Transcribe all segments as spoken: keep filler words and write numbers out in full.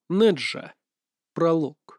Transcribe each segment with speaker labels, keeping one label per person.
Speaker 1: Неджа. Пролог.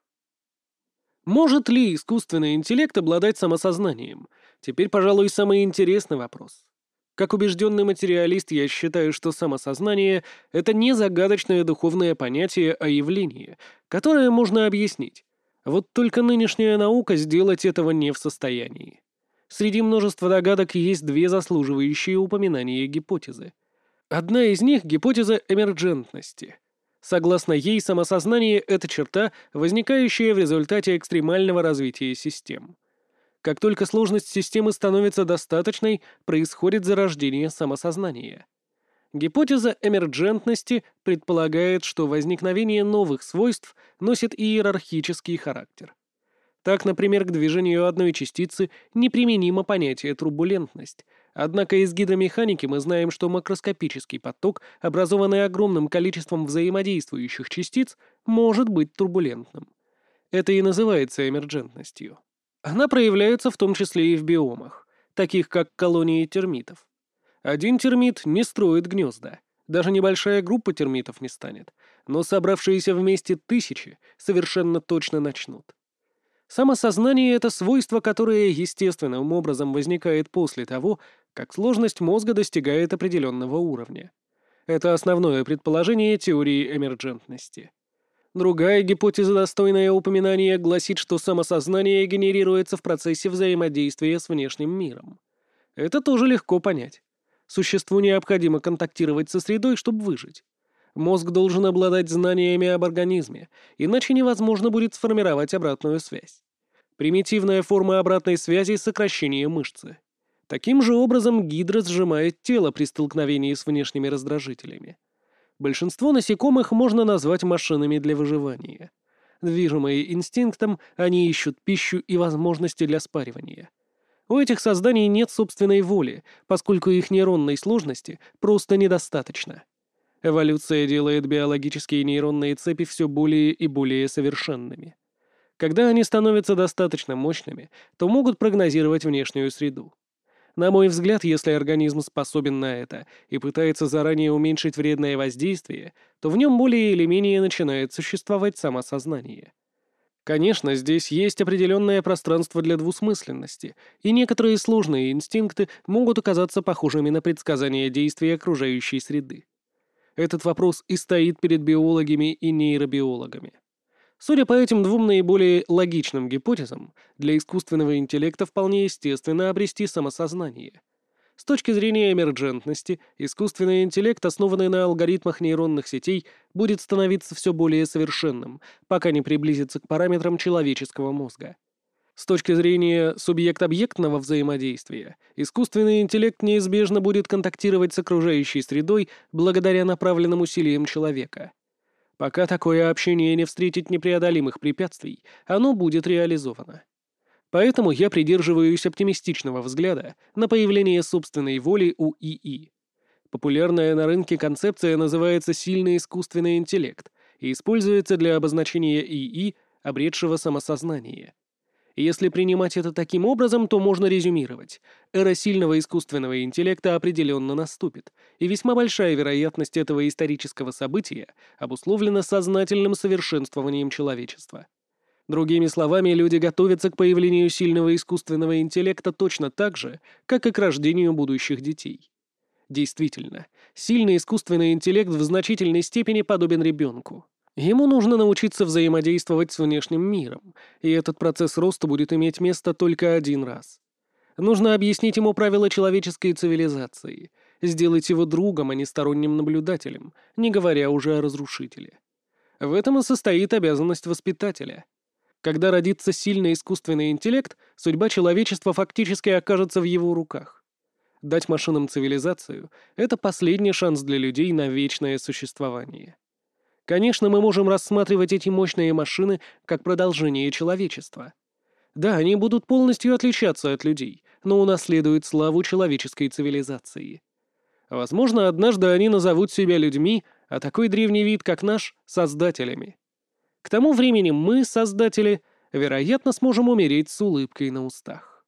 Speaker 1: Может ли искусственный интеллект обладать самосознанием? Теперь, пожалуй, самый интересный вопрос. Как убежденный материалист, я считаю, что самосознание — это не загадочное духовное понятие, а явление, которое можно объяснить. Вот только нынешняя наука сделать этого не в состоянии. Среди множества догадок есть две заслуживающие упоминания гипотезы. Одна из них — гипотеза эмерджентности. Согласно ей, самосознание — это черта, возникающая в результате экстремального развития систем. Как только сложность системы становится достаточной, происходит зарождение самосознания. Гипотеза эмерджентности предполагает, что возникновение новых свойств носит иерархический характер. Так, например, к движению одной частицы неприменимо понятие турбулентность. Однако из гидромеханики мы знаем, что макроскопический поток, образованный огромным количеством взаимодействующих частиц, может быть турбулентным. Это и называется эмерджентностью. Она проявляется в том числе и в биомах, таких как колонии термитов. Один термит не строит гнезда. Даже небольшая группа термитов не станет. Но собравшиеся вместе тысячи совершенно точно начнут. Самосознание — это свойство, которое естественным образом возникает после того, как сложность мозга достигает определенного уровня. Это основное предположение теории эмерджентности. Другая гипотеза, достойная упоминания, гласит, что самосознание генерируется в процессе взаимодействия с внешним миром. Это тоже легко понять. Существу необходимо контактировать со средой, чтобы выжить. Мозг должен обладать знаниями об организме, иначе невозможно будет сформировать обратную связь. Примитивная форма обратной связи — сокращение мышцы. Таким же образом гидра сжимает тело при столкновении с внешними раздражителями. Большинство насекомых можно назвать машинами для выживания. Движимые инстинктом, они ищут пищу и возможности для спаривания. У этих созданий нет собственной воли, поскольку их нейронной сложности просто недостаточно. Эволюция делает биологические нейронные цепи все более и более совершенными. Когда они становятся достаточно мощными, то могут прогнозировать внешнюю среду. На мой взгляд, если организм способен на это и пытается заранее уменьшить вредное воздействие, то в нем более или менее начинает существовать самосознание. Конечно, здесь есть определенное пространство для двусмысленности, и некоторые сложные инстинкты могут оказаться похожими на предсказание действий окружающей среды. Этот вопрос и стоит перед биологами и нейробиологами. Судя по этим двум наиболее логичным гипотезам, для искусственного интеллекта вполне естественно обрести самосознание. С точки зрения эмерджентности, искусственный интеллект, основанный на алгоритмах нейронных сетей, будет становиться все более совершенным, пока не приблизится к параметрам человеческого мозга. С точки зрения субъект-объектного взаимодействия, искусственный интеллект неизбежно будет контактировать с окружающей средой благодаря направленным усилиям человека. Пока такое общение не встретит непреодолимых препятствий, оно будет реализовано. Поэтому я придерживаюсь оптимистичного взгляда на появление собственной воли у ИИ. Популярная на рынке концепция называется «сильный искусственный интеллект» и используется для обозначения ИИ, обретшего самосознание. Если принимать это таким образом, то можно резюмировать. Эра сильного искусственного интеллекта определенно наступит, и весьма большая вероятность этого исторического события обусловлена сознательным совершенствованием человечества. Другими словами, люди готовятся к появлению сильного искусственного интеллекта точно так же, как и к рождению будущих детей. Действительно, сильный искусственный интеллект в значительной степени подобен ребенку. Ему нужно научиться взаимодействовать с внешним миром, и этот процесс роста будет иметь место только один раз. Нужно объяснить ему правила человеческой цивилизации, сделать его другом, а не сторонним наблюдателем, не говоря уже о разрушителе. В этом и состоит обязанность воспитателя. Когда родится сильный искусственный интеллект, судьба человечества фактически окажется в его руках. Дать машинам цивилизацию — это последний шанс для людей на вечное существование. Конечно, мы можем рассматривать эти мощные машины как продолжение человечества. Да, они будут полностью отличаться от людей, но унаследуют славу человеческой цивилизации. Возможно, однажды они назовут себя людьми, а такой древний вид, как наш, — создателями. К тому времени мы, создатели, вероятно, сможем умереть с улыбкой на устах.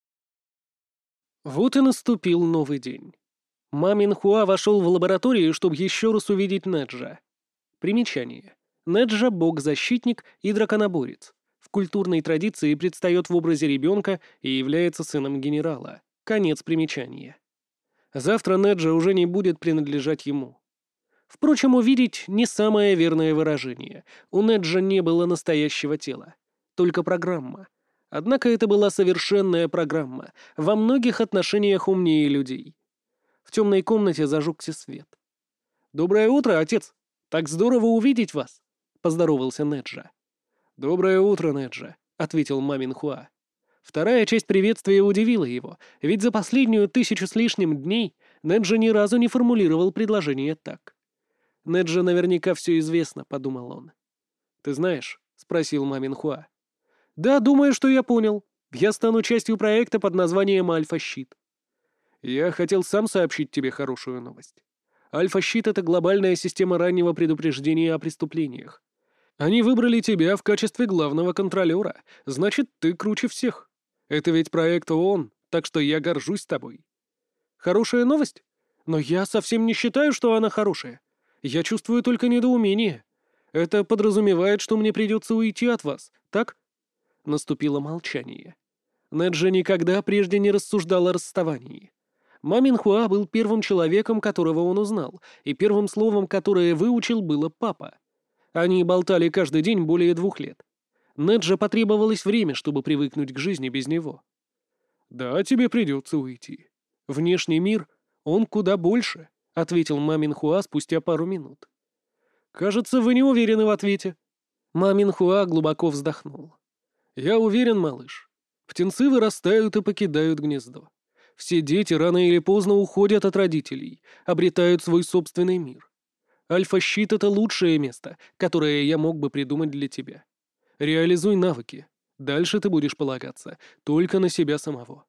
Speaker 1: Вот и наступил новый день. Ма Минхуа вошел в лабораторию, чтобы еще раз увидеть Неджа. Примечание. Неджа — бог-защитник и драконоборец. В культурной традиции предстает в образе ребенка и является сыном генерала. Конец примечания. Завтра Неджа уже не будет принадлежать ему. Впрочем, увидеть — не самое верное выражение. У Неджа не было настоящего тела. Только программа. Однако это была совершенная программа, во многих отношениях умнее людей. В темной комнате зажегся свет. «Доброе утро, отец! Так здорово увидеть вас!» — поздоровался Неджа. «Доброе утро, Неджа», — ответил мамин Хуа. Вторая часть приветствия удивила его, ведь за последнюю тысячу с лишним дней Неджа ни разу не формулировал предложение так. «Неджа наверняка все известно», — подумал он. «Ты знаешь?» — спросил мамин Хуа. «Да, думаю, что я понял. Я стану частью проекта под названием «Альфа-щит». Я хотел сам сообщить тебе хорошую новость. Альфа-щит — это глобальная система раннего предупреждения о преступлениях. Они выбрали тебя в качестве главного контролера, значит, ты круче всех. Это ведь проект ООН, так что я горжусь тобой. Хорошая новость? Но я совсем не считаю, что она хорошая. Я чувствую только недоумение. Это подразумевает, что мне придется уйти от вас, так?» Наступило молчание. Неджа никогда прежде не рассуждал о расставании. Мамин Хуа был первым человеком, которого он узнал, и первым словом, которое выучил, было «папа». Они болтали каждый день более двух лет. Неджа потребовалось время, чтобы привыкнуть к жизни без него. «Да, тебе придется уйти. Внешний мир, он куда больше», — ответил мамин Хуа спустя пару минут. «Кажется, вы не уверены в ответе». Мамин Хуа глубоко вздохнул. «Я уверен, малыш. Птенцы вырастают и покидают гнездо. Все дети рано или поздно уходят от родителей, обретают свой собственный мир. Альфа-щит — это лучшее место, которое я мог бы придумать для тебя. Реализуй навыки. Дальше ты будешь полагаться только на себя самого».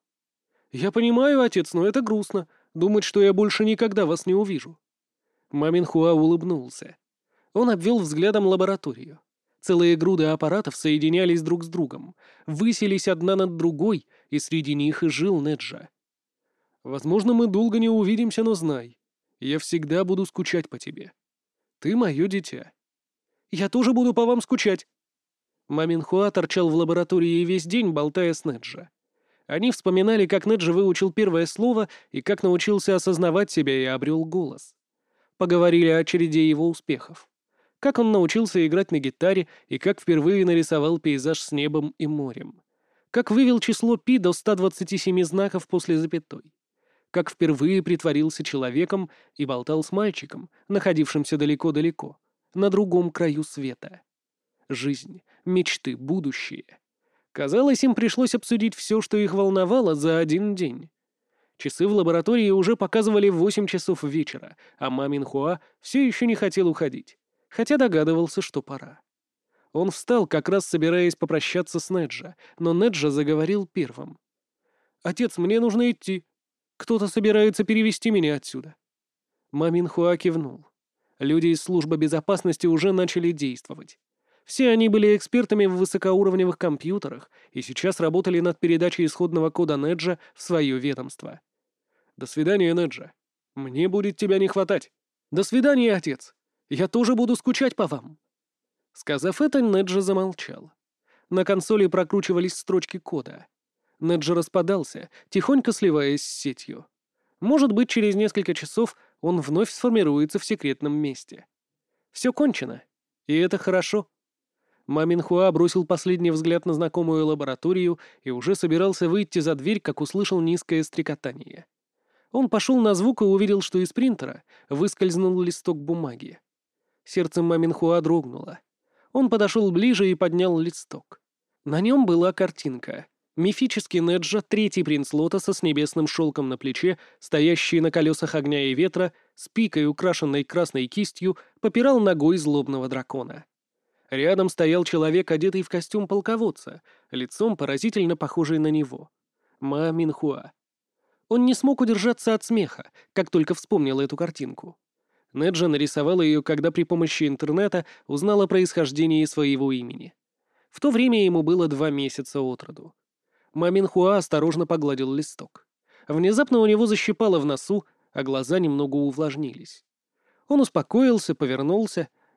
Speaker 1: «Я понимаю, отец, но это грустно. Думать, что я больше никогда вас не увижу». Мамин Хуа улыбнулся. Он обвел взглядом лабораторию. Целые груды аппаратов соединялись друг с другом, высились одна над другой, и среди них и жил Неджа. «Возможно, мы долго не увидимся, но знай, я всегда буду скучать по тебе. Ты мое дитя». «Я тоже буду по вам скучать». Мамин Хуа торчал в лаборатории весь день, болтая с Неджа. Они вспоминали, как Неджа выучил первое слово и как научился осознавать себя и обрел голос. Поговорили о череде его успехов. Как он научился играть на гитаре и как впервые нарисовал пейзаж с небом и морем. Как вывел число пи до ста двадцати семи знаков после запятой. Как впервые притворился человеком и болтал с мальчиком, находившимся далеко-далеко, на другом краю света. Жизнь, мечты, будущее. Казалось, им пришлось обсудить все, что их волновало, за один день. Часы в лаборатории уже показывали восемь часов вечера, а мамин Хуа все еще не хотел уходить, хотя догадывался, что пора. Он встал, как раз собираясь попрощаться с Неджа, но Неджа заговорил первым. «Отец, мне нужно идти. Кто-то собирается перевести меня отсюда». Мамин Хуа кивнул. Люди из службы безопасности уже начали действовать. Все они были экспертами в высокоуровневых компьютерах и сейчас работали над передачей исходного кода Неджа в свое ведомство. «До свидания, Неджа. Мне будет тебя не хватать. До свидания, отец. Я тоже буду скучать по вам». Сказав это, Неджа замолчал. На консоли прокручивались строчки кода. Неджа распадался, тихонько сливаясь с сетью. Может быть, через несколько часов он вновь сформируется в секретном месте. Все кончено. И это хорошо. Мамин Хуа бросил последний взгляд на знакомую лабораторию и уже собирался выйти за дверь, как услышал низкое стрекотание. Он пошел на звук и увидел, что из принтера выскользнул листок бумаги. Сердце мамин Хуа дрогнуло. Он подошел ближе и поднял листок. На нем была картинка. Мифический Неджа, третий принц Лотоса с небесным шелком на плече, стоящий на колесах огня и ветра, с пикой, украшенной красной кистью, попирал ногой злобного дракона. Рядом стоял человек, одетый в костюм полководца, лицом поразительно похожий на него. Ма Минхуа. Он не смог удержаться от смеха, как только вспомнил эту картинку. Неджа нарисовал ее, когда при помощи интернета узнал о происхождении своего имени. В то время ему было два месяца от роду. Ма Минхуа осторожно погладил листок. Внезапно у него защипало в носу, а глаза немного увлажнились. Он успокоился, повернулся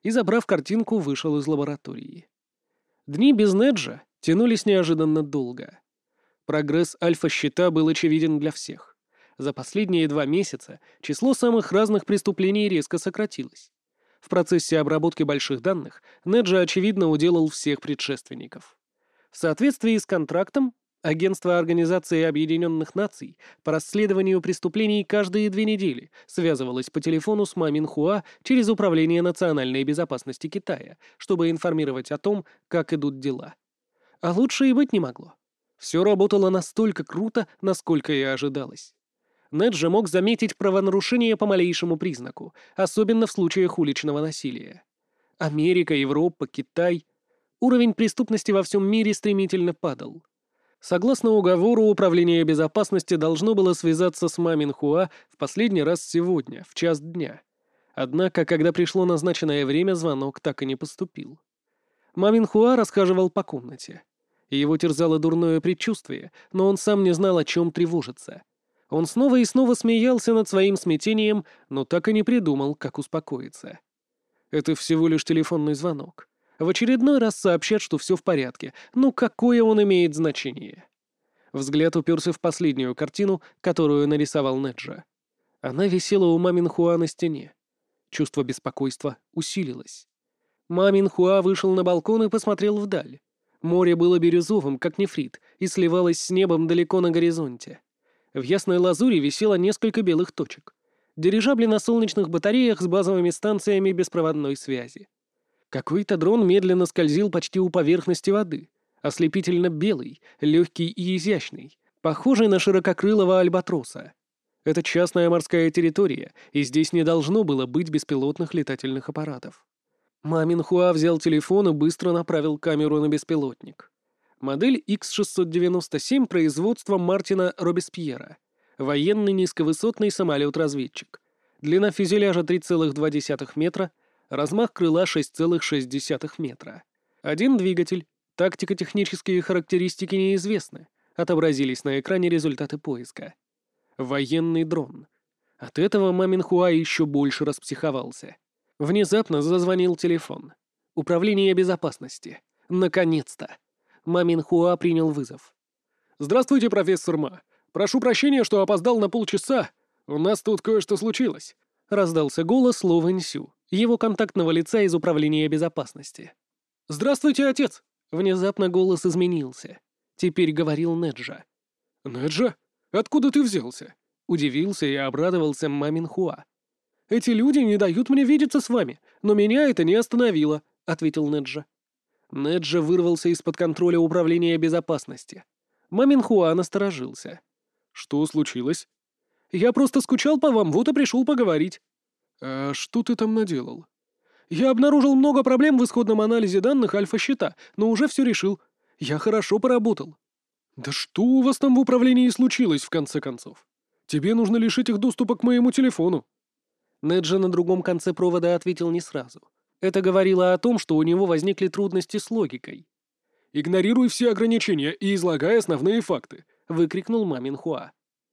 Speaker 1: и, забрав картинку, вышел из лаборатории. Дни без Неджа тянулись неожиданно долго. Прогресс альфа-щита был очевиден для всех. За последние два месяца число самых разных преступлений резко сократилось. В процессе обработки больших данных Неджа, очевидно, уделал всех предшественников. В соответствии с контрактом, Агентство Организации Объединенных Наций по расследованию преступлений каждые две недели связывалось по телефону с Ма Минхуа через Управление национальной безопасности Китая, чтобы информировать о том, как идут дела. А лучше и быть не могло. Все работало настолько круто, насколько и ожидалось. Неджа мог заметить правонарушение по малейшему признаку, особенно в случаях уличного насилия. Америка, Европа, Китай. Уровень преступности во всем мире стремительно падал. Согласно уговору, Управление безопасности должно было связаться с Ма Минхуа в последний раз сегодня, в час дня. Однако, когда пришло назначенное время, звонок так и не поступил. Ма Минхуа расхаживал по комнате. Его терзало дурное предчувствие, но он сам не знал, о чем тревожиться. Он снова и снова смеялся над своим смятением, но так и не придумал, как успокоиться. Это всего лишь телефонный звонок. В очередной раз сообщат, что все в порядке. Ну какое он имеет значение? Взгляд уперся в последнюю картину, которую нарисовал Неджа. Она висела у Ма Минхуа на стене. Чувство беспокойства усилилось. Ма Минхуа вышел на балкон и посмотрел вдаль. Море было бирюзовым, как нефрит, и сливалось с небом далеко на горизонте. В ясной лазури висело несколько белых точек. Дирижабли на солнечных батареях с базовыми станциями беспроводной связи. Какой-то дрон медленно скользил почти у поверхности воды, ослепительно белый, легкий и изящный, похожий на ширококрылого альбатроса. Это частная морская территория, и здесь не должно было быть беспилотных летательных аппаратов. Ма Минхуа взял телефон и быстро направил камеру на беспилотник. Модель икс шестьсот девяносто семь производства Мартина Робеспьера. Военный низковысотный самолет-разведчик. Длина фюзеляжа три целых два десятых метра, размах крыла шесть целых шесть десятых метра. Один двигатель. Тактико-технические характеристики неизвестны. Отобразились на экране результаты поиска. Военный дрон. От этого Ма Минхуа еще больше распсиховался. Внезапно зазвонил телефон. Управление безопасности. Наконец-то. Ма Минхуа принял вызов. «Здравствуйте, профессор Ма. Прошу прощения, что опоздал на полчаса. У нас тут кое-что случилось», — раздался голос Ло Вэньсю, его контактного лица из Управления безопасности. «Здравствуйте, отец!» Внезапно голос изменился. Теперь говорил Неджа. «Неджа? Откуда ты взялся?» Удивился и обрадовался Ма Минхуа. «Эти люди не дают мне видеться с вами, но меня это не остановило», — ответил Неджа. Неджа вырвался из-под контроля Управления безопасности. Ма Минхуа насторожился. «Что случилось?» «Я просто скучал по вам, вот и пришел поговорить». «А что ты там наделал?» «Я обнаружил много проблем в исходном анализе данных альфа-щита, но уже все решил. Я хорошо поработал». «Да что у вас там в управлении случилось, в конце концов? Тебе нужно лишить их доступа к моему телефону». Неджа на другом конце провода ответил не сразу. Это говорило о том, что у него возникли трудности с логикой. «Игнорируй все ограничения и излагай основные факты», — выкрикнул Ма Минхуа.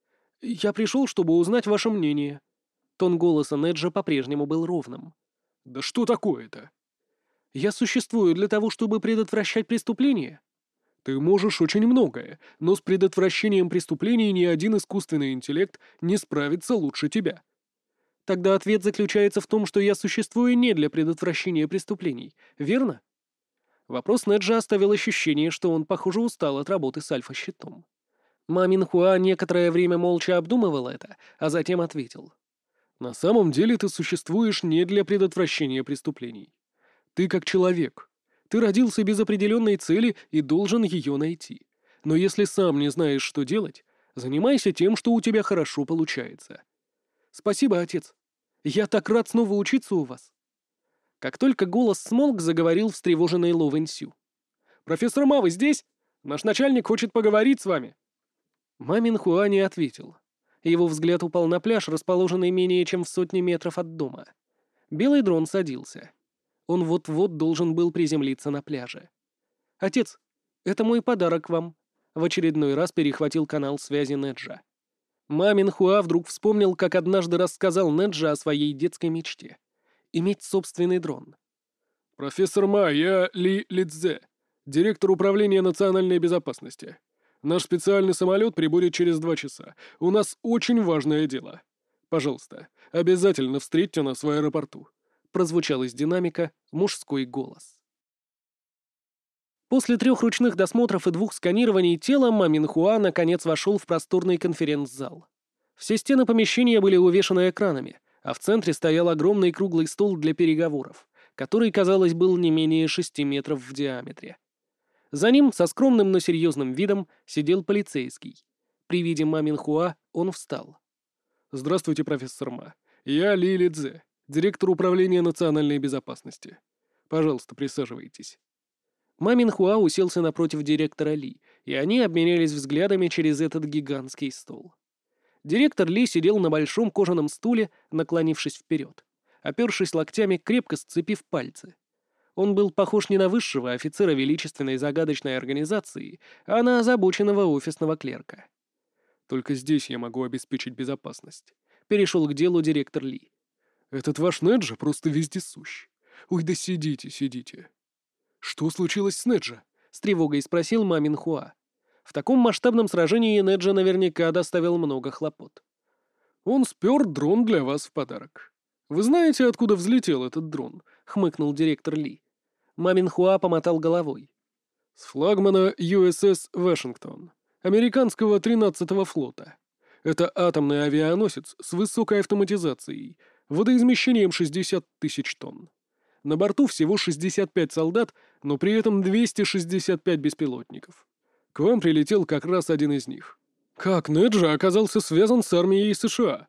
Speaker 1: «Я пришел, чтобы узнать ваше мнение». Тон голоса Неджа по-прежнему был ровным. «Да что такое-то?» «Я существую для того, чтобы предотвращать преступления». «Ты можешь очень многое, но с предотвращением преступлений ни один искусственный интеллект не справится лучше тебя». «Тогда ответ заключается в том, что я существую не для предотвращения преступлений, верно?» Вопрос Неджа оставил ощущение, что он, похоже, устал от работы с альфа-щитом. Ма Минхуа некоторое время молча обдумывал это, а затем ответил. «На самом деле ты существуешь не для предотвращения преступлений. Ты как человек. Ты родился без определенной цели и должен ее найти. Но если сам не знаешь, что делать, занимайся тем, что у тебя хорошо получается». «Спасибо, отец. Я так рад снова учиться у вас». Как только голос смолк, заговорил встревоженный Ло Вэньсю. «Профессор Ма, вы здесь? Наш начальник хочет поговорить с вами». Ма Минхуа не ответил. Его взгляд упал на пляж, расположенный менее чем в сотне метров от дома. Белый дрон садился. Он вот-вот должен был приземлиться на пляже. «Отец, это мой подарок вам», — в очередной раз перехватил канал связи Неджа. Ма Минхуа вдруг вспомнил, как однажды рассказал Неджа о своей детской мечте — иметь собственный дрон.
Speaker 2: «Профессор Ма, я Ли Лидзе, директор управления национальной безопасности. Наш специальный самолет прибудет через два часа. У нас очень важное дело. Пожалуйста, обязательно встретьте нас в аэропорту», — прозвучал из динамика мужской голос.
Speaker 1: После трех ручных досмотров и двух сканирований тела Ма Минхуа наконец вошел в просторный конференц-зал. Все стены помещения были увешаны экранами, а в центре стоял огромный круглый стол для переговоров, который, казалось, был не менее шести метров в диаметре. За ним, со скромным, но серьезным видом, сидел полицейский. При виде Ма Минхуа он встал.
Speaker 2: «Здравствуйте, профессор Ма. Я Ли Лидзе, директор управления национальной безопасности. Пожалуйста, присаживайтесь».
Speaker 1: Ма Минхуа уселся напротив директора Ли, и они обменялись взглядами через этот гигантский стол. Директор Ли сидел на большом кожаном стуле, наклонившись вперед, опершись локтями, крепко сцепив пальцы. Он был похож не на высшего офицера величественной загадочной организации, а на озабоченного офисного клерка.
Speaker 2: «Только здесь я могу обеспечить безопасность»,
Speaker 1: — перешел к делу директор Ли.
Speaker 2: «Этот ваш Неджа просто вездесущ. Ой, да сидите, сидите». «Что случилось с Неджа?»
Speaker 1: — с тревогой спросил Ма Минхуа. В таком масштабном сражении Неджа наверняка доставил много хлопот.
Speaker 2: «Он спер дрон для вас в подарок. Вы знаете, откуда взлетел этот дрон?» — хмыкнул директор Ли.
Speaker 1: Ма Минхуа помотал головой.
Speaker 2: «С флагмана ю эс эс «Вашингтон», американского тринадцатого флота. Это атомный авианосец с высокой автоматизацией, водоизмещением шестьдесят тысяч тонн. На борту всего шестьдесят пять солдат, но при этом двести шестьдесят пять беспилотников. К вам прилетел как раз один из них. Как Неджа оказался связан с армией США?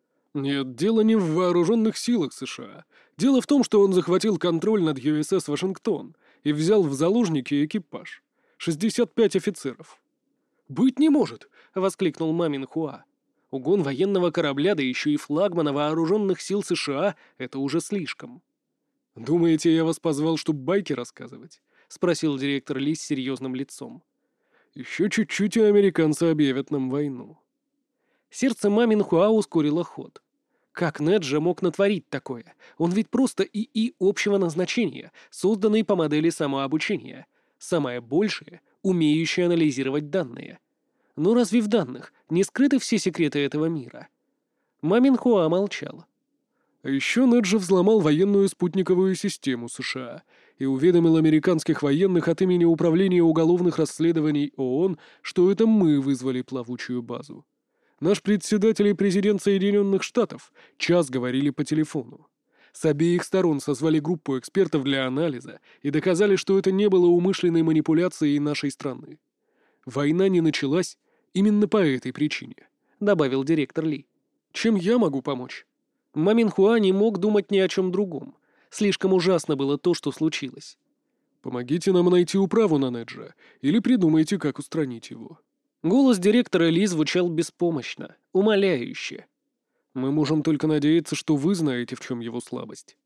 Speaker 2: Нет, дело не в вооруженных силах США. Дело в том, что он захватил контроль над ю эс эс «Вашингтон» и взял в заложники экипаж. шестьдесят пять офицеров.
Speaker 1: «Быть не может!» — воскликнул Ма Минхуа. «Угон военного корабля, да еще и флагмана вооруженных сил США — это уже слишком».
Speaker 2: «Думаете, я вас позвал, чтобы байки рассказывать?» — спросил директор Ли с серьезным лицом. «Еще чуть-чуть, и американцы объявят нам войну».
Speaker 1: Сердце Ма Минхуа ускорило ход. Как Неджа мог натворить такое? Он ведь просто ИИ общего назначения, созданный по модели самообучения. Самое большее, умеющее анализировать данные. Но разве в данных не скрыты все секреты этого мира? Ма Минхуа молчал.
Speaker 2: А еще Неджа взломал военную спутниковую систему США и уведомил американских военных от имени Управления уголовных расследований ООН, что это мы вызвали плавучую базу. Наш председатель и президент Соединенных Штатов час говорили по телефону. С обеих сторон созвали группу экспертов для анализа и доказали, что это не было умышленной манипуляцией нашей страны. Война не началась именно по этой причине, — добавил директор Ли. Чем я могу помочь?
Speaker 1: Ма Минхуа не мог думать ни о чем другом. Слишком ужасно было то, что случилось.
Speaker 2: «Помогите нам найти управу на Неджа, или придумайте, как устранить его».
Speaker 1: Голос директора Ли звучал беспомощно, умоляюще.
Speaker 2: «Мы можем только надеяться, что вы знаете, в чем его слабость».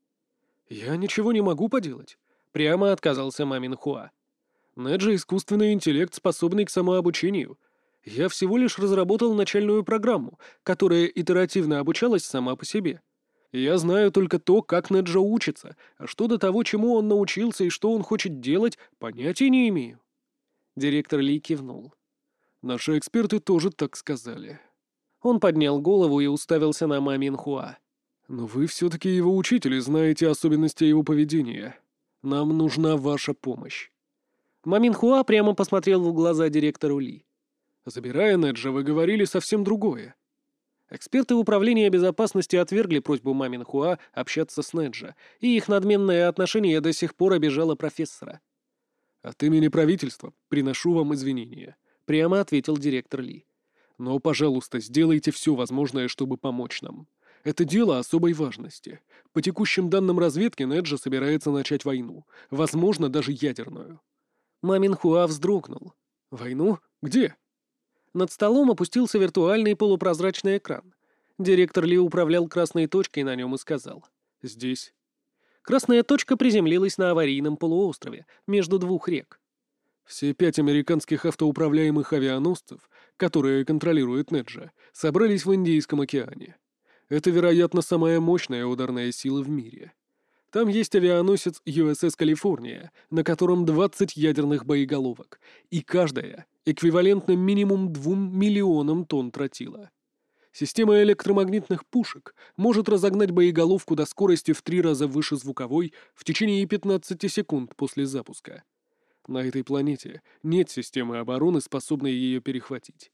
Speaker 2: «Я ничего не могу поделать», — прямо отказался Ма Минхуа. «Неджа — искусственный интеллект, способный к самообучению. Я всего лишь разработал начальную программу, которая итеративно обучалась сама по себе. Я знаю только то, как Неджа учится, а что до того, чему он научился и что он хочет делать, понятия не имею». Директор Ли кивнул. «Наши эксперты тоже так сказали». Он поднял голову и уставился на Ма Минхуа. «Но вы все-таки его учитель и знаете особенности его поведения. Нам нужна ваша помощь».
Speaker 1: Ма Минхуа прямо посмотрел в глаза директору Ли.
Speaker 2: «Забирая Неджа, вы говорили совсем другое».
Speaker 1: Эксперты Управления безопасности отвергли просьбу Ма Минхуа общаться с Неджа, и их надменное отношение до сих пор обижало профессора.
Speaker 2: «От имени правительства приношу вам извинения», — прямо ответил директор Ли. «Но, пожалуйста, сделайте все возможное, чтобы помочь нам. Это дело особой важности. По текущим данным разведки, Неджа собирается начать войну, возможно, даже ядерную».
Speaker 1: Ма Минхуа вздрогнул.
Speaker 2: «Войну? Где?»
Speaker 1: Над столом опустился виртуальный полупрозрачный экран. Директор Ли управлял красной точкой на нем и сказал:
Speaker 2: «Здесь».
Speaker 1: Красная точка приземлилась на аварийном полуострове, между двух рек.
Speaker 2: Все пять американских автоуправляемых авианосцев, которые контролирует Неджа, собрались в Индийском океане. Это, вероятно, самая мощная ударная сила в мире. Там есть авианосец ю эс эс «Калифорния», на котором двадцать ядерных боеголовок, и каждая эквивалентна минимум двум миллионам тонн тротила. Система электромагнитных пушек может разогнать боеголовку до скорости в три раза выше звуковой в течение пятнадцати секунд после запуска. На этой планете нет системы обороны, способной ее перехватить.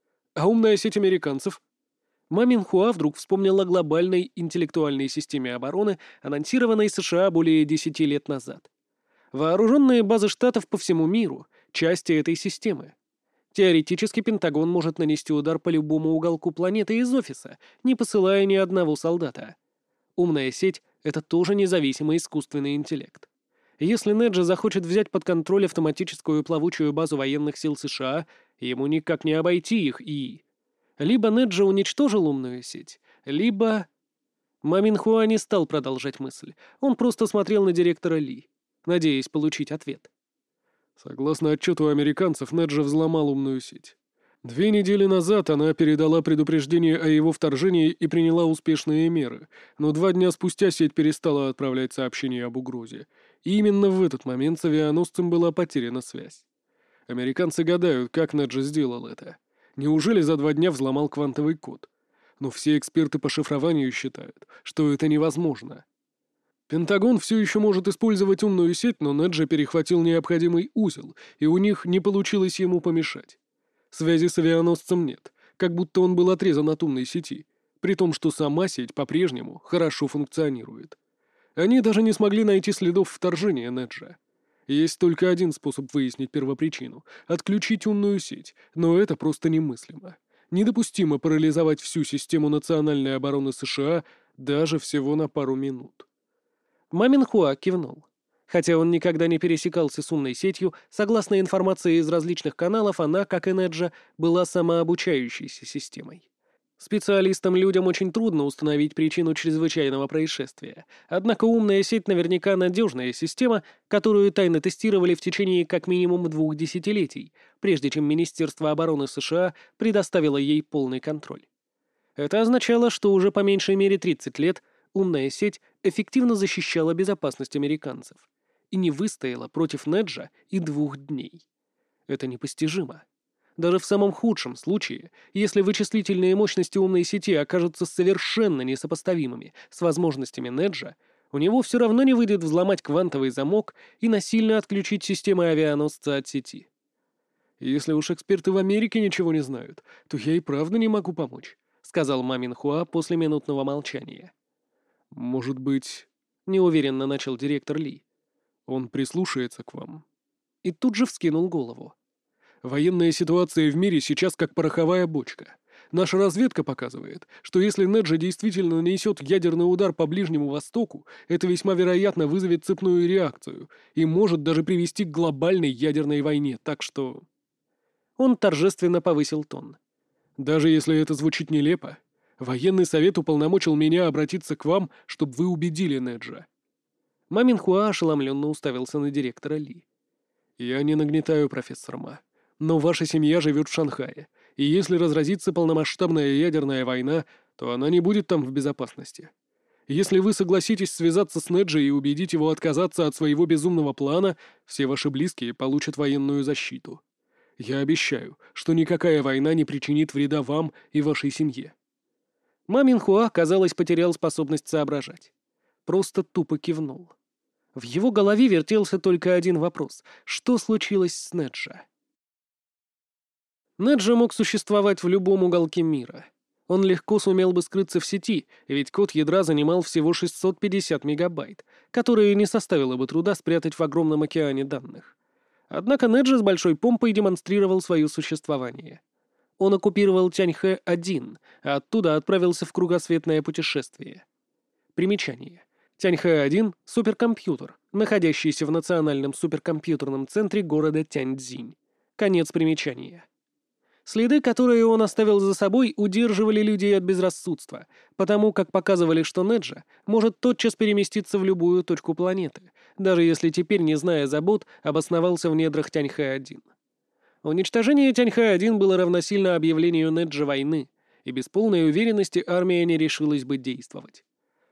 Speaker 2: А умная сеть американцев?
Speaker 1: Ма Минхуа вдруг вспомнила о глобальной интеллектуальной системе обороны, анонсированной США более десяти лет назад. Вооруженные базы штатов по всему миру — части этой системы. Теоретически Пентагон может нанести удар по любому уголку планеты из офиса, не посылая ни одного солдата. Умная сеть — это тоже независимый искусственный интеллект. Если Неджа захочет взять под контроль автоматическую плавучую базу военных сил США, ему никак не обойти их ИИ. Либо Неджа уничтожил умную сеть, либо... Ма Минхуа не стал продолжать мысль. Он просто смотрел на директора Ли, надеясь получить ответ.
Speaker 2: Согласно отчету американцев, Неджа взломал умную сеть. Две недели назад она передала предупреждение о его вторжении и приняла успешные меры, но два дня спустя сеть перестала отправлять сообщения об угрозе. И именно в этот момент с авианосцем была потеряна связь. Американцы гадают, как Неджа сделал это. Неужели за два дня взломал квантовый код? Но все эксперты по шифрованию считают, что это невозможно. Пентагон все еще может использовать умную сеть, но Неджа перехватил необходимый узел, и у них не получилось ему помешать. Связи с авианосцем нет, как будто он был отрезан от умной сети, при том, что сама сеть по-прежнему хорошо функционирует. Они даже не смогли найти следов вторжения Неджа. Есть только один способ выяснить первопричину — отключить умную сеть, но это просто немыслимо. Недопустимо парализовать всю систему национальной обороны США даже всего на пару минут.
Speaker 1: Ма Минхуа кивнул. Хотя он никогда не пересекался с умной сетью, согласно информации из различных каналов, она, как и Неджа, была самообучающейся системой. Специалистам-людям очень трудно установить причину чрезвычайного происшествия, однако умная сеть наверняка надежная система, которую тайно тестировали в течение как минимум двух десятилетий, прежде чем Министерство обороны США предоставило ей полный контроль. Это означало, что уже по меньшей мере тридцать лет умная сеть эффективно защищала безопасность американцев и не выстояла против Неджа и двух дней. Это непостижимо. Даже в самом худшем случае, если вычислительные мощности умной сети окажутся совершенно несопоставимыми с возможностями Неджа, у него все равно не выйдет взломать квантовый замок и насильно отключить системы авианосца от сети.
Speaker 2: «Если уж эксперты в Америке ничего не знают, то я и правда не могу помочь», — сказал Ма Минхуа после минутного молчания. «Может быть...» — неуверенно начал директор Ли. «Он прислушается к вам». И тут же вскинул голову. «Военная ситуация в мире сейчас как пороховая бочка. Наша разведка показывает, что если Неджа действительно нанесет ядерный удар по Ближнему Востоку, это весьма вероятно вызовет цепную реакцию и может даже привести к глобальной ядерной войне, так что...»
Speaker 1: Он торжественно повысил тон.
Speaker 2: «Даже если это звучит нелепо, военный совет уполномочил меня обратиться к вам, чтобы вы убедили Неджа».
Speaker 1: Ма Минхуа ошеломленно уставился на директора Ли.
Speaker 2: «Я не нагнетаю, профессор Ма, но ваша семья живет в Шанхае, и если разразится полномасштабная ядерная война, то она не будет там в безопасности. Если вы согласитесь связаться с Неджа и убедить его отказаться от своего безумного плана, все ваши близкие получат военную защиту. Я обещаю, что никакая война не причинит вреда вам и вашей семье».
Speaker 1: Ма Минхуа, казалось, потерял способность соображать. Просто тупо кивнул. В его голове вертелся только один вопрос: что случилось с Неджа? Неджа мог существовать в любом уголке мира. Он легко сумел бы скрыться в сети, ведь код ядра занимал всего шестьсот пятьдесят мегабайт, которые не составило бы труда спрятать в огромном океане данных. Однако Неджа с большой помпой демонстрировал свое существование. Он оккупировал Тяньхэ один, а оттуда отправился в кругосветное путешествие. Примечание. Тяньхэ один — суперкомпьютер, находящийся в Национальном суперкомпьютерном центре города Тяньцзинь. Конец примечания. Следы, которые он оставил за собой, удерживали людей от безрассудства, потому как показывали, что Неджа может тотчас переместиться в любую точку планеты, даже если теперь, не зная забот, обосновался в недрах Тяньхэ один. Уничтожение Тяньхэ один было равносильно объявлению Неджа войны, и без полной уверенности армия не решилась бы действовать.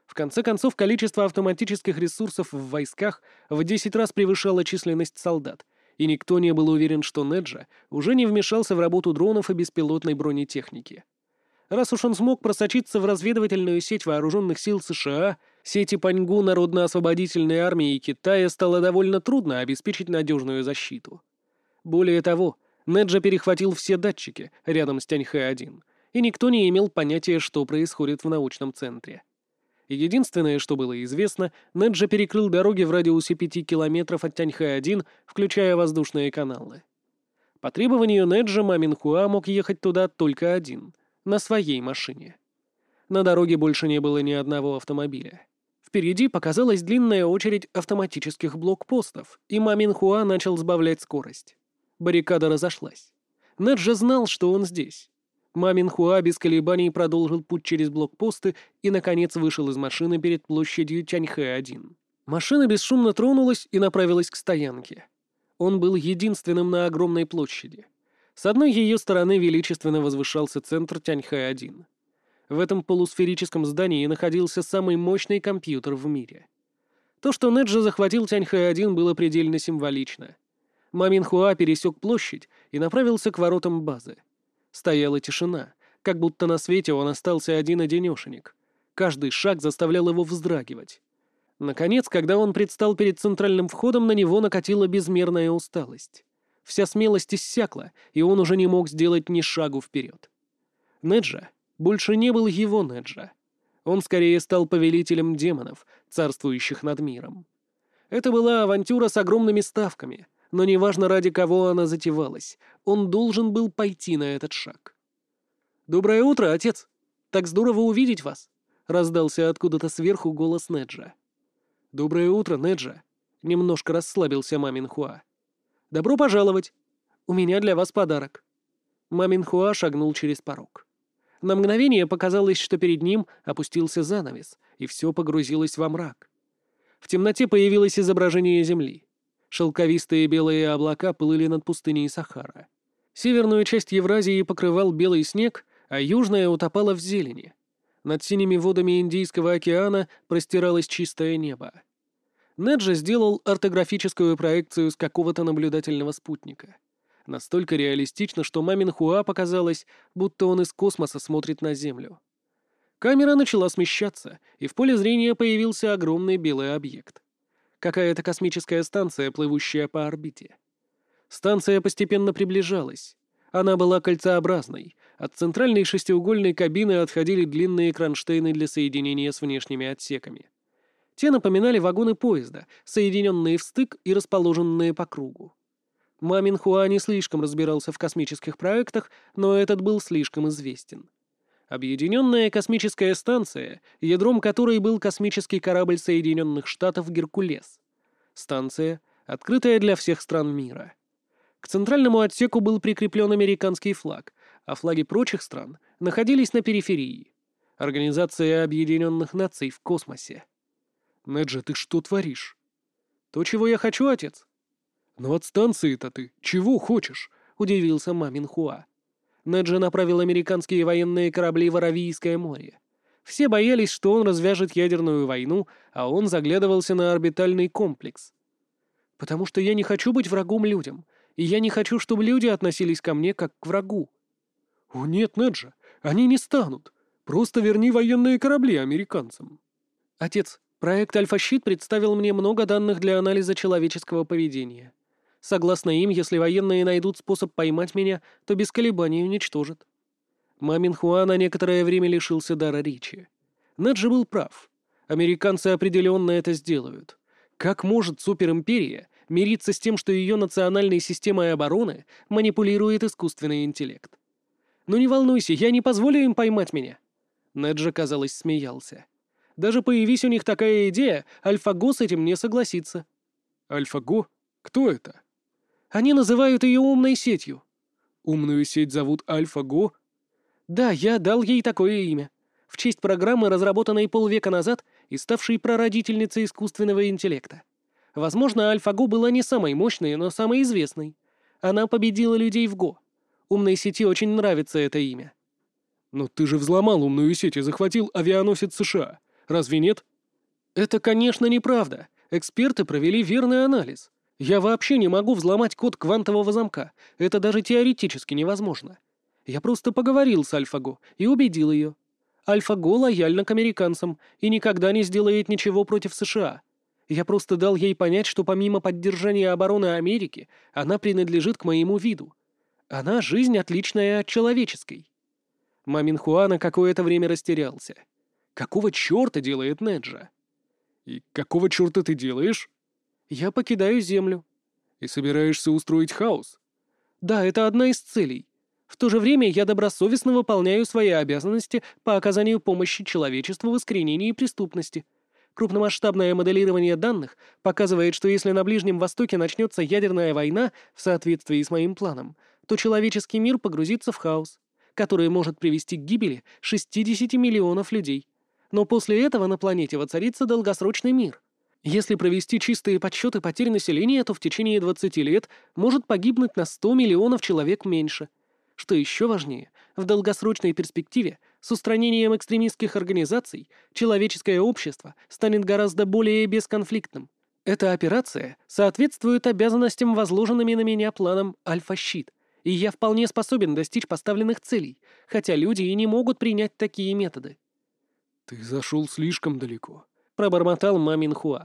Speaker 1: В конце концов, количество автоматических ресурсов в войсках в десять раз превышало численность солдат, и никто не был уверен, что Неджа уже не вмешался в работу дронов и беспилотной бронетехники. Раз уж он смог просочиться в разведывательную сеть вооруженных сил США, сети Паньгу Народно-освободительной армии Китая стало довольно трудно обеспечить надежную защиту. Более того, Неджа перехватил все датчики рядом с Тяньхэ один, и никто не имел понятия, что происходит в научном центре. Единственное, что было известно, Неджа перекрыл дороги в радиусе пяти километров от Тяньхэ один, включая воздушные каналы. По требованию Неджа Ма Минхуа мог ехать туда только один, на своей машине. На дороге больше не было ни одного автомобиля. Впереди показалась длинная очередь автоматических блокпостов, и Ма Минхуа начал сбавлять скорость. Баррикада разошлась. Неджа знал, что он здесь. Ма Минхуа без колебаний продолжил путь через блокпосты и, наконец, вышел из машины перед площадью Тяньхэ один. Машина бесшумно тронулась и направилась к стоянке. Он был единственным на огромной площади. С одной ее стороны величественно возвышался центр Тяньхэ один. В этом полусферическом здании находился самый мощный компьютер в мире. То, что Неджа захватил Тяньхэ один, было предельно символично. Ма Минхуа пересек площадь и направился к воротам базы. Стояла тишина, как будто на свете он остался один-одинешенек. Каждый шаг заставлял его вздрагивать. Наконец, когда он предстал перед центральным входом, на него накатила безмерная усталость. Вся смелость иссякла, и он уже не мог сделать ни шагу вперед. Неджа больше не был его Неджа. Он скорее стал повелителем демонов, царствующих над миром. Это была авантюра с огромными ставками, но неважно, ради кого она затевалась, он должен был пойти на этот шаг. «Доброе утро, отец! Так здорово увидеть вас!» — раздался откуда-то сверху голос Неджа. «Доброе утро, Неджа!» — немножко расслабился Ма Минхуа. «Добро пожаловать! У меня для вас подарок!» Ма Минхуа шагнул через порог. На мгновение показалось, что перед ним опустился занавес, и все погрузилось во мрак. В темноте появилось изображение Земли. Шелковистые белые облака плыли над пустыней Сахара. Северную часть Евразии покрывал белый снег, а южная утопала в зелени. Над синими водами Индийского океана простиралось чистое небо. Неджа сделал ортографическую проекцию с какого-то наблюдательного спутника. Настолько реалистично, что Ма Минхуа показалось, будто он из космоса смотрит на Землю. Камера начала смещаться, и в поле зрения появился огромный белый объект. Какая-то космическая станция, плывущая по орбите. Станция постепенно приближалась. Она была кольцеобразной. От центральной шестиугольной кабины отходили длинные кронштейны для соединения с внешними отсеками. Те напоминали вагоны поезда, соединенные в стык и расположенные по кругу. Ма Минхуа не слишком разбирался в космических проектах, но этот был слишком известен. Объединенная космическая станция, ядром которой был космический корабль Соединенных Штатов «Геркулес». Станция, открытая для всех стран мира. К центральному отсеку был прикреплен американский флаг, а флаги прочих стран находились на периферии. Организация Объединенных Наций в космосе. «Неджа, ты что творишь?» «То, чего я хочу, отец». «Но от станции-то ты чего хочешь?» — удивился Ма Минхуа. Неджа направил американские военные корабли в Аравийское море. Все боялись, что он развяжет ядерную войну, а он заглядывался на орбитальный комплекс. «Потому что я не хочу быть врагом людям, и я не хочу, чтобы люди относились ко мне как к врагу». «О нет, Неджа, они не станут. Просто верни военные корабли американцам». «Отец, проект «Альфа-Щит» представил мне много данных для анализа человеческого поведения. Согласно им, если военные найдут способ поймать меня, то без колебаний уничтожат». Ма Минхуа на некоторое время лишился дара речи. Неджа был прав. Американцы определенно это сделают. Как может суперимперия мириться с тем, что ее национальной системой обороны манипулирует искусственный интеллект? «Ну не волнуйся, я не позволю им поймать меня». Неджа, казалось, смеялся. «Даже появись у них такая идея, Альфа-Го с этим не согласится». «Альфа-Го? Кто это?» «Они называют ее умной сетью». «Умную сеть зовут Альфа-Го?» «Да, я дал ей такое имя. В честь программы, разработанной полвека назад и ставшей прародительницей искусственного интеллекта. Возможно, Альфа-Го была не самой мощной, но самой известной. Она победила людей в Го. Умной сети очень нравится это имя». «Но ты же взломал умную сеть и захватил авианосец США.
Speaker 2: Разве нет?
Speaker 1: Это, конечно, неправда. Эксперты провели верный анализ. Я вообще не могу взломать код квантового замка. Это даже теоретически невозможно. Я просто поговорил с AlphaGo и убедил ее. AlphaGo лояльна к американцам и никогда не сделает ничего против США. Я просто дал ей понять, что помимо поддержания обороны Америки, она принадлежит к моему виду. Она жизнь отличная от человеческой. Мамин Хуа на какое-то время растерялся. Какого черта делает Неджа?
Speaker 2: И какого черта ты делаешь?
Speaker 1: Я покидаю Землю.
Speaker 2: И собираешься устроить хаос?
Speaker 1: Да, это одна из целей. В то же время я добросовестно выполняю свои обязанности по оказанию помощи человечеству в искоренении преступности. Крупномасштабное моделирование данных показывает, что если на Ближнем Востоке начнется ядерная война в соответствии с моим планом, то человеческий мир погрузится в хаос, который может привести к гибели шестидесяти миллионов людей. Но после этого на планете воцарится долгосрочный мир. Если провести чистые подсчеты потерь населения, то в течение двадцати лет может погибнуть на сто миллионов человек меньше. Что еще важнее, в долгосрочной перспективе с устранением экстремистских организаций человеческое общество станет гораздо более бесконфликтным. Эта операция соответствует обязанностям, возложенными на меня планом «Альфа-щит», и я вполне способен достичь поставленных целей, хотя люди и не могут принять такие методы.
Speaker 2: «Ты зашел слишком далеко»,
Speaker 1: — пробормотал Мамин Хуа.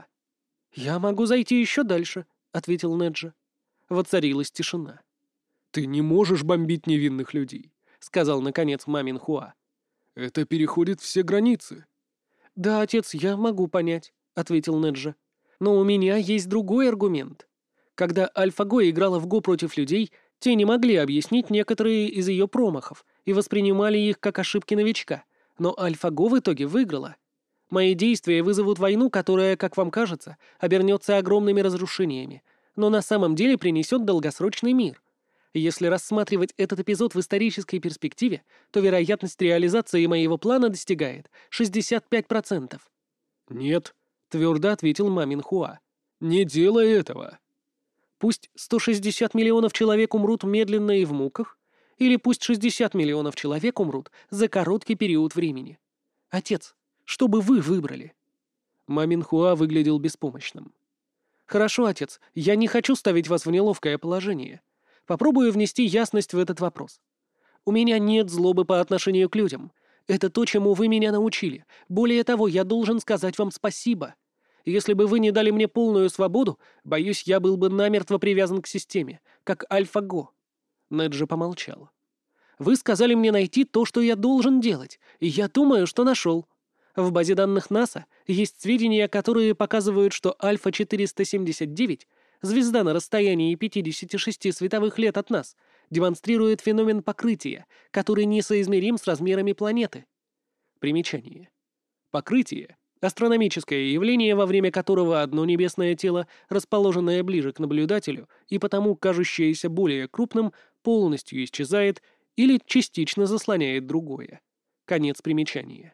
Speaker 1: «Я могу зайти еще дальше», — ответил Неджа. Воцарилась тишина.
Speaker 2: «Ты не можешь бомбить невинных людей»,
Speaker 1: — сказал, наконец, Мамин Хуа.
Speaker 2: «Это переходит все границы».
Speaker 1: «Да, отец, я могу понять», — ответил Неджа. «Но у меня есть другой аргумент. Когда AlphaGo играла в Го против людей, те не могли объяснить некоторые из ее промахов и воспринимали их как ошибки новичка, но AlphaGo в итоге выиграла. Мои действия вызовут войну, которая, как вам кажется, обернется огромными разрушениями, но на самом деле принесет долгосрочный мир. Если рассматривать этот эпизод в исторической перспективе, то вероятность реализации моего плана достигает шестьдесят пять процентов.
Speaker 2: «Нет»,
Speaker 1: — твердо ответил Мамин Хуа.
Speaker 2: «Не делай этого».
Speaker 1: Пусть сто шестьдесят миллионов человек умрут медленно и в муках, или пусть шестьдесят миллионов человек умрут за короткий период времени. Отец, что бы вы выбрали?» Мамин Хуа выглядел беспомощным. «Хорошо, отец, я не хочу ставить вас в неловкое положение. Попробую внести ясность в этот вопрос. У меня нет злобы по отношению к людям. Это то, чему вы меня научили. Более того, я должен сказать вам спасибо. Если бы вы не дали мне полную свободу, боюсь, я был бы намертво привязан к системе, как AlphaGo». Неджа помолчал. «Вы сказали мне найти то, что я должен делать, и я думаю, что нашел. В базе данных НАСА есть сведения, которые показывают, что Альфа четыреста семьдесят девять, звезда на расстоянии пятидесяти шести световых лет от нас, демонстрирует феномен покрытия, который несоизмерим с размерами планеты». Примечание. Покрытие — астрономическое явление, во время которого одно небесное тело, расположенное ближе к наблюдателю и потому кажущееся более крупным, полностью исчезает или частично заслоняет другое. Конец примечания.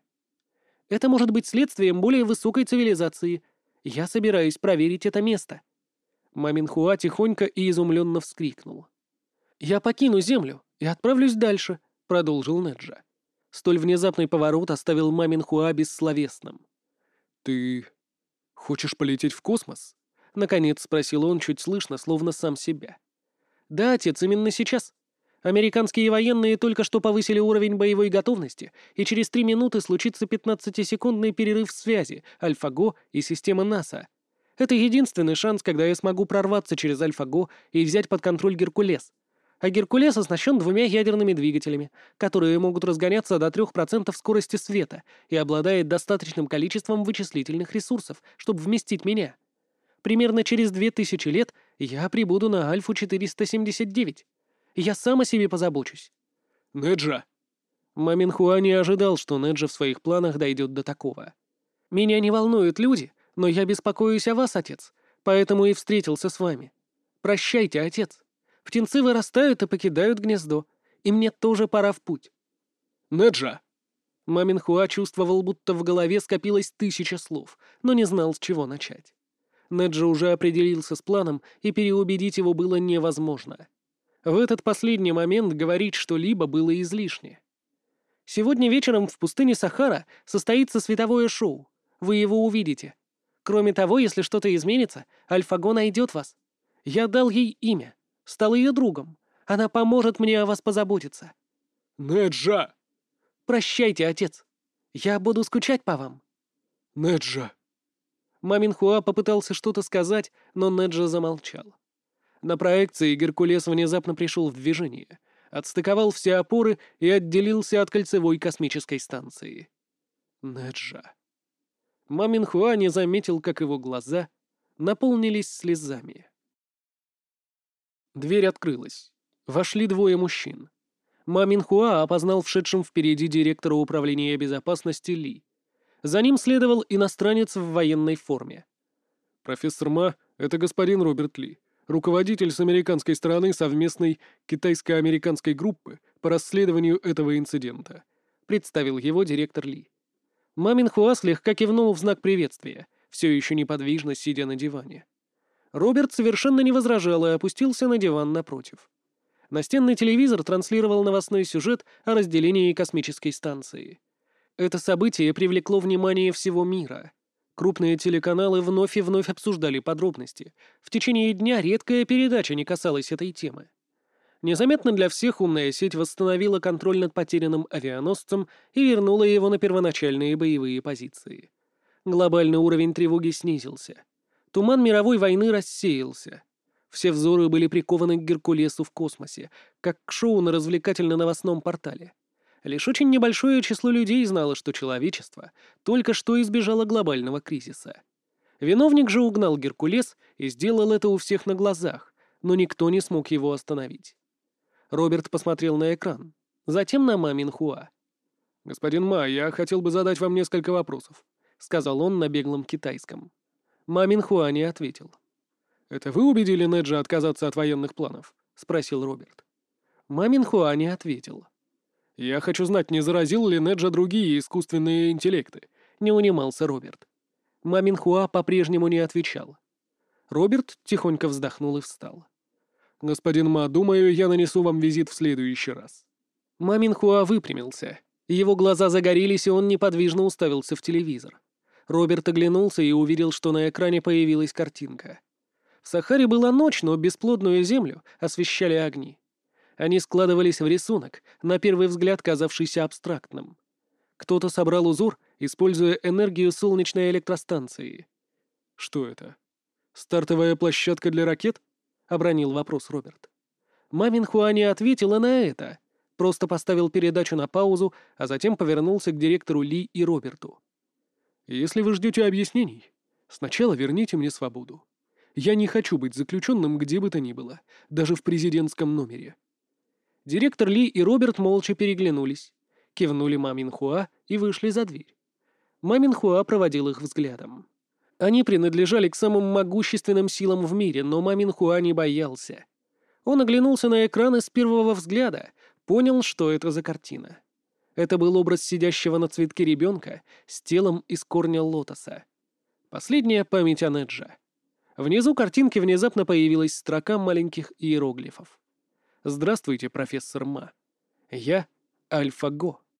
Speaker 1: Это может быть следствием более высокой цивилизации. Я собираюсь проверить это место. Мамин Хуа тихонько и изумленно вскрикнул. «Я покину Землю и отправлюсь дальше», — продолжил Неджа. Столь внезапный поворот оставил Мамин Хуа бессловесным.
Speaker 2: «Ты хочешь полететь в космос?»
Speaker 1: — наконец спросил он чуть слышно, словно сам себя. «Да, отец, именно сейчас. Американские военные только что повысили уровень боевой готовности, и через три минуты случится пятнадцатисекундный перерыв в связи AlphaGo и системы НАСА. Это единственный шанс, когда я смогу прорваться через AlphaGo и взять под контроль Геркулес. А Геркулес оснащен двумя ядерными двигателями, которые могут разгоняться до трех процентов скорости света и обладает достаточным количеством вычислительных ресурсов, чтобы вместить меня. Примерно через две тысячи лет я прибуду на Альфу четыреста семьдесят девять. Я сам о себе позабочусь».
Speaker 2: «Неджа!»
Speaker 1: Мамин Хуа не ожидал, что Неджа в своих планах дойдет до такого. «Меня не волнуют люди, но я беспокоюсь о вас, отец, поэтому и встретился с вами. Прощайте, отец. Птенцы вырастают и покидают гнездо, и мне тоже пора в путь».
Speaker 2: «Неджа!»
Speaker 1: Мамин Хуа чувствовал, будто в голове скопилось тысяча слов, но не знал, с чего начать. Неджа уже определился с планом, и переубедить его было невозможно. В этот последний момент говорить что-либо было излишне. Сегодня вечером в пустыне Сахара состоится световое шоу. Вы его увидите. Кроме того, если что-то изменится, Альфа-Го найдет вас. Я дал ей имя, стал ее другом. Она поможет мне о вас позаботиться.
Speaker 2: Неджа!
Speaker 1: Прощайте, отец. Я буду скучать по вам.
Speaker 2: Неджа!
Speaker 1: Мамин Хуа попытался что-то сказать, но Неджа замолчал. На проекции Геркулес внезапно пришел в движение, отстыковал все опоры и отделился от кольцевой космической станции. Неджа. Мамин Хуа не заметил, как его глаза наполнились слезами. Дверь открылась. Вошли двое мужчин. Мамин Хуа опознал вшедшим впереди директора управления безопасности Ли. За ним следовал иностранец в военной форме.
Speaker 2: «Профессор Ма — это господин Роберт Ли, руководитель с американской стороны совместной китайско-американской группы по расследованию этого инцидента», — представил его директор Ли.
Speaker 1: Мамин Хуа слегка кивнул в знак приветствия, все еще неподвижно сидя на диване. Роберт совершенно не возражал и опустился на диван напротив. Настенный телевизор транслировал новостной сюжет о разделении космической станции. Это событие привлекло внимание всего мира. Крупные телеканалы вновь и вновь обсуждали подробности. В течение дня редкая передача не касалась этой темы. Незаметно для всех умная сеть восстановила контроль над потерянным авианосцем и вернула его на первоначальные боевые позиции. Глобальный уровень тревоги снизился. Туман мировой войны рассеялся. Все взоры были прикованы к Геркулесу в космосе, как к шоу на развлекательно-новостном портале. Лишь очень небольшое число людей знало, что человечество только что избежало глобального кризиса. Виновник же угнал Геркулес и сделал это у всех на глазах, но никто не смог его остановить. Роберт посмотрел на экран, затем на Мамин Хуа.
Speaker 2: «Господин Ма, я хотел бы задать вам несколько вопросов», — сказал он на беглом китайском.
Speaker 1: Мамин Хуа не ответил.
Speaker 2: «Это вы убедили Неджа отказаться от военных планов?» — спросил Роберт.
Speaker 1: Мамин Хуа не ответил.
Speaker 2: «Я хочу знать, не заразил ли Неджа другие искусственные интеллекты?»
Speaker 1: — не унимался Роберт. Мамин Хуа по-прежнему не отвечал. Роберт тихонько вздохнул и встал.
Speaker 2: «Господин Ма, думаю, я нанесу вам визит в следующий раз».
Speaker 1: Мамин Хуа выпрямился. Его глаза загорелись, и он неподвижно уставился в телевизор. Роберт оглянулся и увидел, что на экране появилась картинка. В Сахаре была ночь, но бесплодную землю освещали огни. Они складывались в рисунок, на первый взгляд казавшийся абстрактным. Кто-то собрал узор, используя энергию солнечной электростанции.
Speaker 2: «Что это? Стартовая площадка для ракет?» — обронил вопрос Роберт.
Speaker 1: Мамин Хуа не ответила на это, просто поставил передачу на паузу, а затем повернулся к директору Ли и Роберту.
Speaker 2: «Если вы ждете объяснений, сначала верните мне свободу. Я не хочу быть заключенным где бы то ни было, даже в президентском номере».
Speaker 1: Директор Ли и Роберт молча переглянулись, кивнули Мамин Хуа и вышли за дверь. Мамин Хуа проводил их взглядом. Они принадлежали к самым могущественным силам в мире, но Мамин Хуа не боялся. Он оглянулся на экран и с первого взгляда понял, что это за картина. Это был образ сидящего на цветке ребенка с телом из корня лотоса. Последняя память о Неджа. Внизу картинки внезапно появилась строка маленьких иероглифов. «Здравствуйте, профессор Ма. Я Альфа-Го».